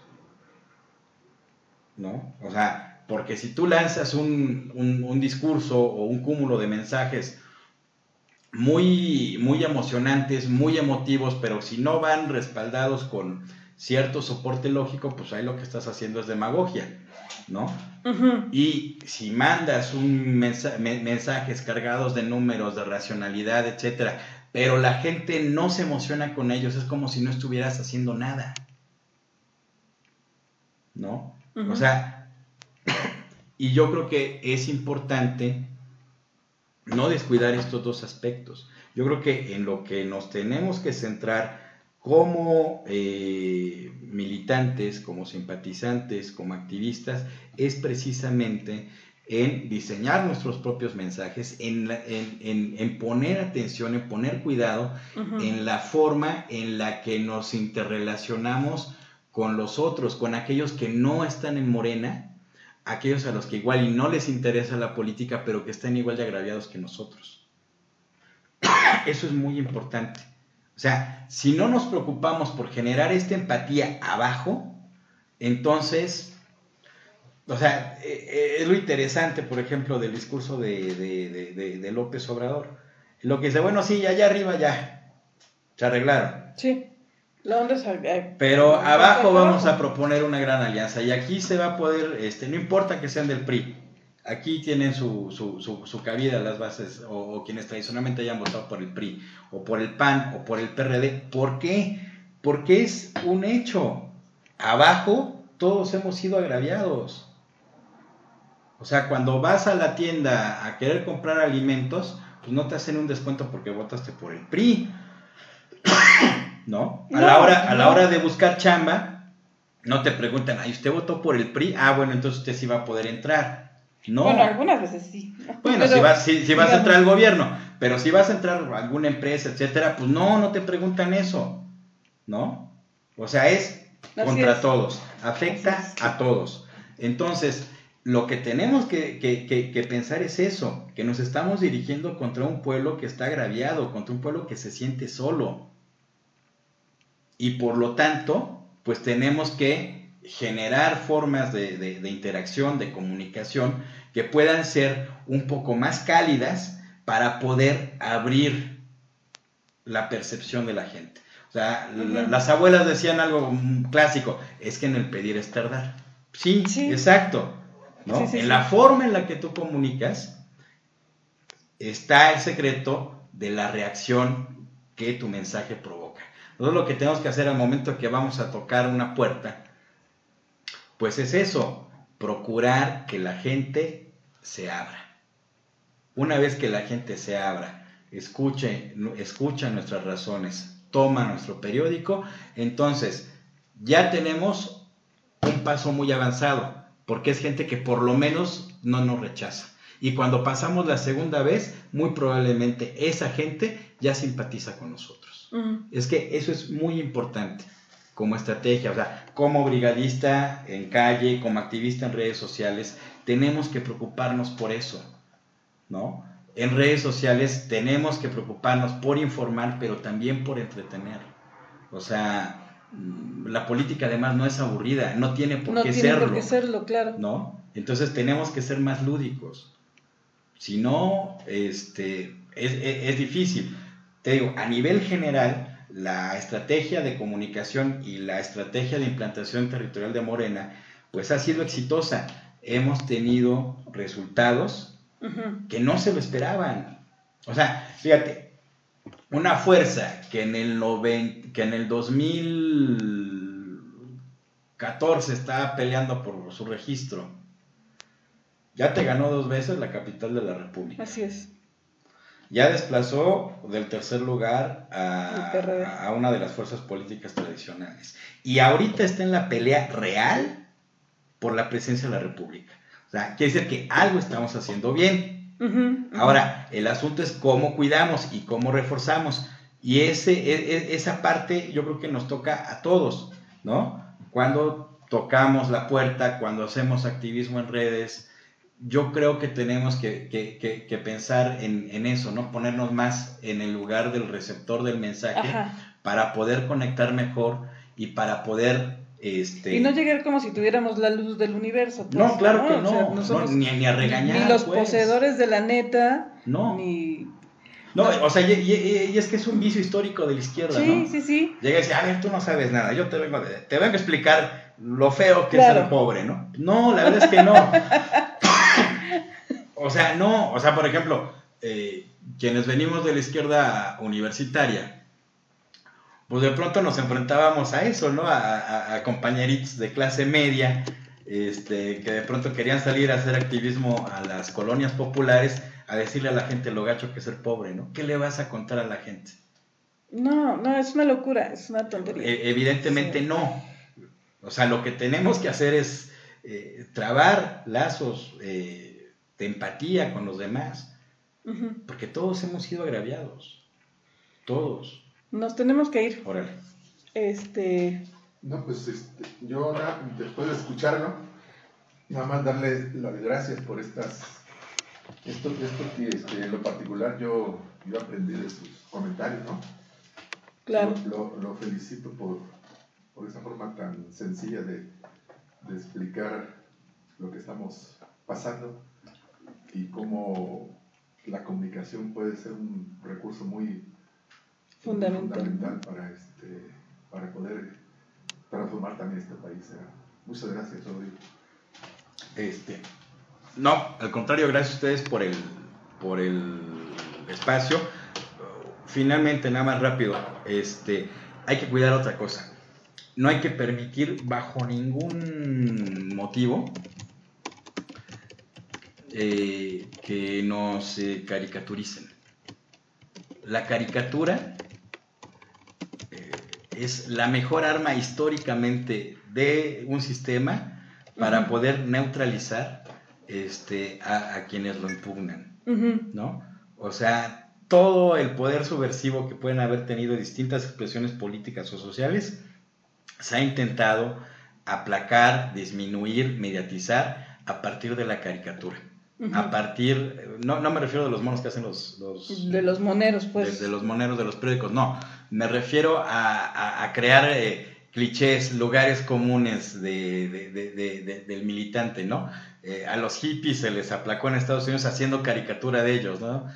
¿no? O sea, porque si tú lanzas un discurso o un cúmulo de mensajes muy, muy emocionantes, muy emotivos, pero si no van respaldados con cierto soporte lógico, pues ahí lo que estás haciendo es demagogia, ¿no? Y si mandas mensajes cargados de números, de racionalidad, etcétera, pero la gente no se emociona con ellos, es como si no estuvieras haciendo nada, ¿no? O sea, y yo creo que es importante no descuidar estos dos aspectos. Yo creo que en lo que nos tenemos que centrar como militantes, como simpatizantes, como activistas, es precisamente en diseñar nuestros propios mensajes, en poner atención, en poner cuidado en la forma en la que nos interrelacionamos con los otros, con aquellos que no están en Morena, aquellos a los que igual y no les interesa la política, pero que están igual de agraviados que nosotros. Eso es muy importante. O sea, si no nos preocupamos por generar esta empatía abajo, entonces, o sea, es lo interesante, por ejemplo, del discurso de López Obrador. Lo que dice, bueno, sí, allá arriba ya, se arreglaron. Sí. La onda es, pero abajo vamos a proponer una gran alianza y aquí se va a poder, no importa que sean del PRI, aquí tienen su cabida las bases o quienes tradicionalmente hayan votado por el PRI o por el PAN o por el PRD. ¿Por qué? Porque es un hecho. Abajo todos hemos sido agraviados. O sea, cuando vas a la tienda a querer comprar alimentos, pues no te hacen un descuento porque votaste por el PRI. ¿No? A la hora de buscar chamba, no te preguntan, ay, ¿usted votó por el PRI? Ah, bueno, entonces usted sí va a poder entrar. No. Bueno, algunas veces sí. Bueno, pero, si vas a entrar al gobierno, pero si vas a entrar a alguna empresa, etcétera, pues no te preguntan eso, ¿no? O sea, es contra todos, afecta a todos. Entonces, lo que tenemos que pensar es eso, que nos estamos dirigiendo contra un pueblo que está agraviado, contra un pueblo que se siente solo. Y por lo tanto, pues tenemos que generar formas de interacción, de comunicación, que puedan ser un poco más cálidas para poder abrir la percepción de la gente. O sea, las abuelas decían algo clásico, es que en el pedir es tardar. Sí. Exacto. ¿No? En la forma en la que tú comunicas está el secreto de la reacción que tu mensaje provoca. Nosotros lo que tenemos que hacer al momento que vamos a tocar una puerta, pues es eso, procurar que la gente se abra. Una vez que la gente se abra, escucha nuestras razones, toma nuestro periódico, entonces ya tenemos un paso muy avanzado, porque es gente que por lo menos no nos rechaza. Y cuando pasamos la segunda vez, muy probablemente esa gente ya simpatiza con nosotros. Es que eso es muy importante como estrategia, o sea, como brigadista en calle, como activista en redes sociales, tenemos que preocuparnos por eso, ¿no? En redes sociales tenemos que preocuparnos por informar, pero también por entretener. O sea, la política además no es aburrida, no tiene por qué serlo. No tiene por qué serlo, claro. ¿No? Entonces tenemos que ser más lúdicos. Si no, es difícil. Te digo, a nivel general, la estrategia de comunicación y la estrategia de implantación territorial de Morena, pues ha sido exitosa. Hemos tenido resultados que no se lo esperaban. O sea, fíjate, una fuerza que en el 2014 estaba peleando por su registro, ya te ganó 2 veces la capital de la República. Así es. ya desplazó del tercer lugar El PRD. a una de las fuerzas políticas tradicionales. Y ahorita está en la pelea real por la presidencia de la República. O sea, quiere decir que algo estamos haciendo bien. Ahora, el asunto es cómo cuidamos y cómo reforzamos. Y esa parte yo creo que nos toca a todos, ¿no? Cuando tocamos la puerta, cuando hacemos activismo en redes, yo creo que tenemos que pensar en eso, ¿no? Ponernos más en el lugar del receptor del mensaje. Ajá. Para poder conectar mejor y para poder... Y no llegar como si tuviéramos la luz del universo. Pues, no, claro que no, o sea, no somos ni a regañar. Ni los poseedores de la neta, no. ni... No, o sea, y es que es un vicio histórico de la izquierda, sí, ¿no? Sí, sí. Llega y dice, a ver, tú no sabes nada, yo te vengo a explicar lo feo que es ser pobre, ¿no? No, la verdad es que no. O sea, no, o sea, por ejemplo, quienes venimos de la izquierda universitaria, pues de pronto nos enfrentábamos a eso, ¿no? A compañeritos de clase media, que de pronto querían salir a hacer activismo a las colonias populares, a decirle a la gente lo gacho que es ser pobre, ¿no? ¿Qué le vas a contar a la gente? No, es una locura, es una tontería. Evidentemente sí. No. O sea, lo que tenemos que hacer es trabar lazos de empatía con los demás, porque todos hemos sido agraviados, todos. Nos tenemos que ir. Órale. No, pues yo después de escucharlo, nada más darle las gracias por esto que en lo particular yo aprendí de sus comentarios, ¿no? Claro. Lo felicito por esa forma tan sencilla de explicar lo que estamos pasando y cómo la comunicación puede ser un recurso muy fundamental para poder transformar también este país. Muchas gracias, Rodrigo. No, al contrario, gracias a ustedes por el espacio. Finalmente, nada más rápido, hay que cuidar otra cosa. No hay que permitir bajo ningún motivo que nos caricaturicen. La caricatura es la mejor arma históricamente de un sistema para poder neutralizar a quienes lo impugnan, ¿no? O sea, todo el poder subversivo que pueden haber tenido distintas expresiones políticas o sociales se ha intentado aplacar, disminuir, mediatizar a partir de la caricatura. A partir, no me refiero de los monos que hacen de los moneros, pues. De los moneros de los periódicos, no. Me refiero a crear clichés, lugares comunes del militante, ¿no? A los hippies se les aplacó en Estados Unidos haciendo caricatura de ellos, ¿no?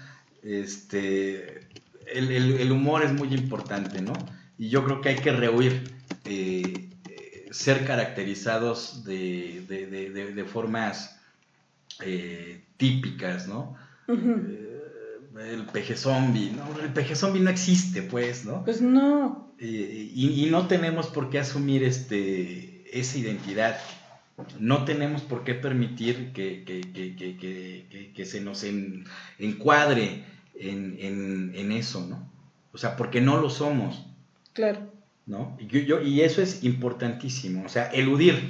El humor es muy importante, ¿no? Y yo creo que hay que rehuir ser caracterizados de formas típicas, ¿no? El peje zombie, ¿no? El peje zombie no existe, pues, ¿no? Pues no. Y no tenemos por qué asumir esa identidad. No tenemos por qué permitir que se nos encuadre en eso, ¿no? O sea, porque no lo somos. Claro. ¿No? Y eso es importantísimo. O sea, eludir.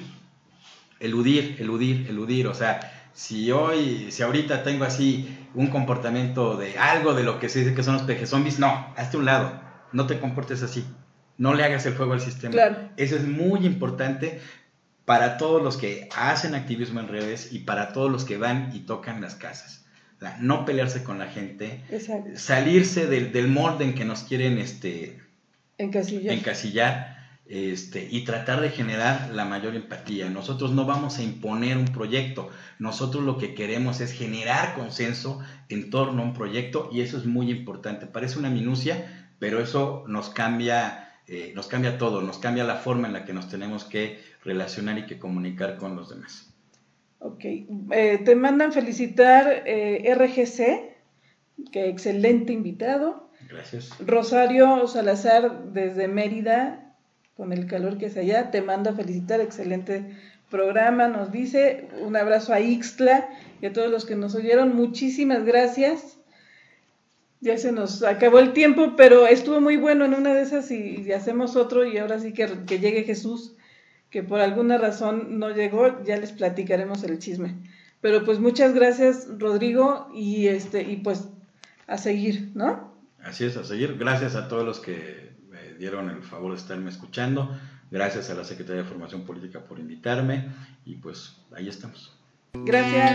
O sea, si ahorita tengo así un comportamiento de algo de lo que se dice que son los peje zombies, no, hazte un lado, no te comportes así, no le hagas el fuego al sistema. Claro. Eso es muy importante para todos los que hacen activismo en redes y para todos los que van y tocan las casas. No pelearse con la gente. Exacto. Salirse del molde en que nos quieren encasillar y tratar de generar la mayor empatía. Nosotros no vamos a imponer un proyecto, nosotros lo que queremos es generar consenso en torno a un proyecto y eso es muy importante. Parece una minucia, pero eso nos cambia todo, nos cambia la forma en la que nos tenemos que relacionar y que comunicar con los demás. Ok, te mandan felicitar RGC, que excelente invitado. Gracias. Rosario Salazar desde Mérida, con el calor que es allá, te manda felicitar, excelente programa, nos dice, un abrazo a Ixtla y a todos los que nos oyeron, muchísimas gracias. Ya se nos acabó el tiempo, pero estuvo muy bueno. En una de esas y hacemos otro, y ahora sí que llegue Jesús, que por alguna razón no llegó, ya les platicaremos el chisme. Pero pues muchas gracias, Rodrigo, y pues a seguir, ¿no? Así es, a seguir. Gracias a todos los que me dieron el favor de estarme escuchando. Gracias a la Secretaría de Formación Política por invitarme, y pues ahí estamos. Gracias.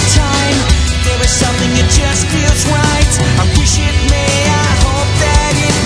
Something that just feels right. I wish it may, I hope that it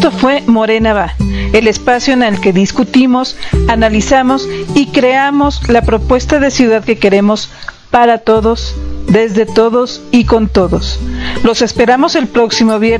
Esto fue Morena Va, el espacio en el que discutimos, analizamos y creamos la propuesta de ciudad que queremos para todos, desde todos y con todos. Los esperamos el próximo viernes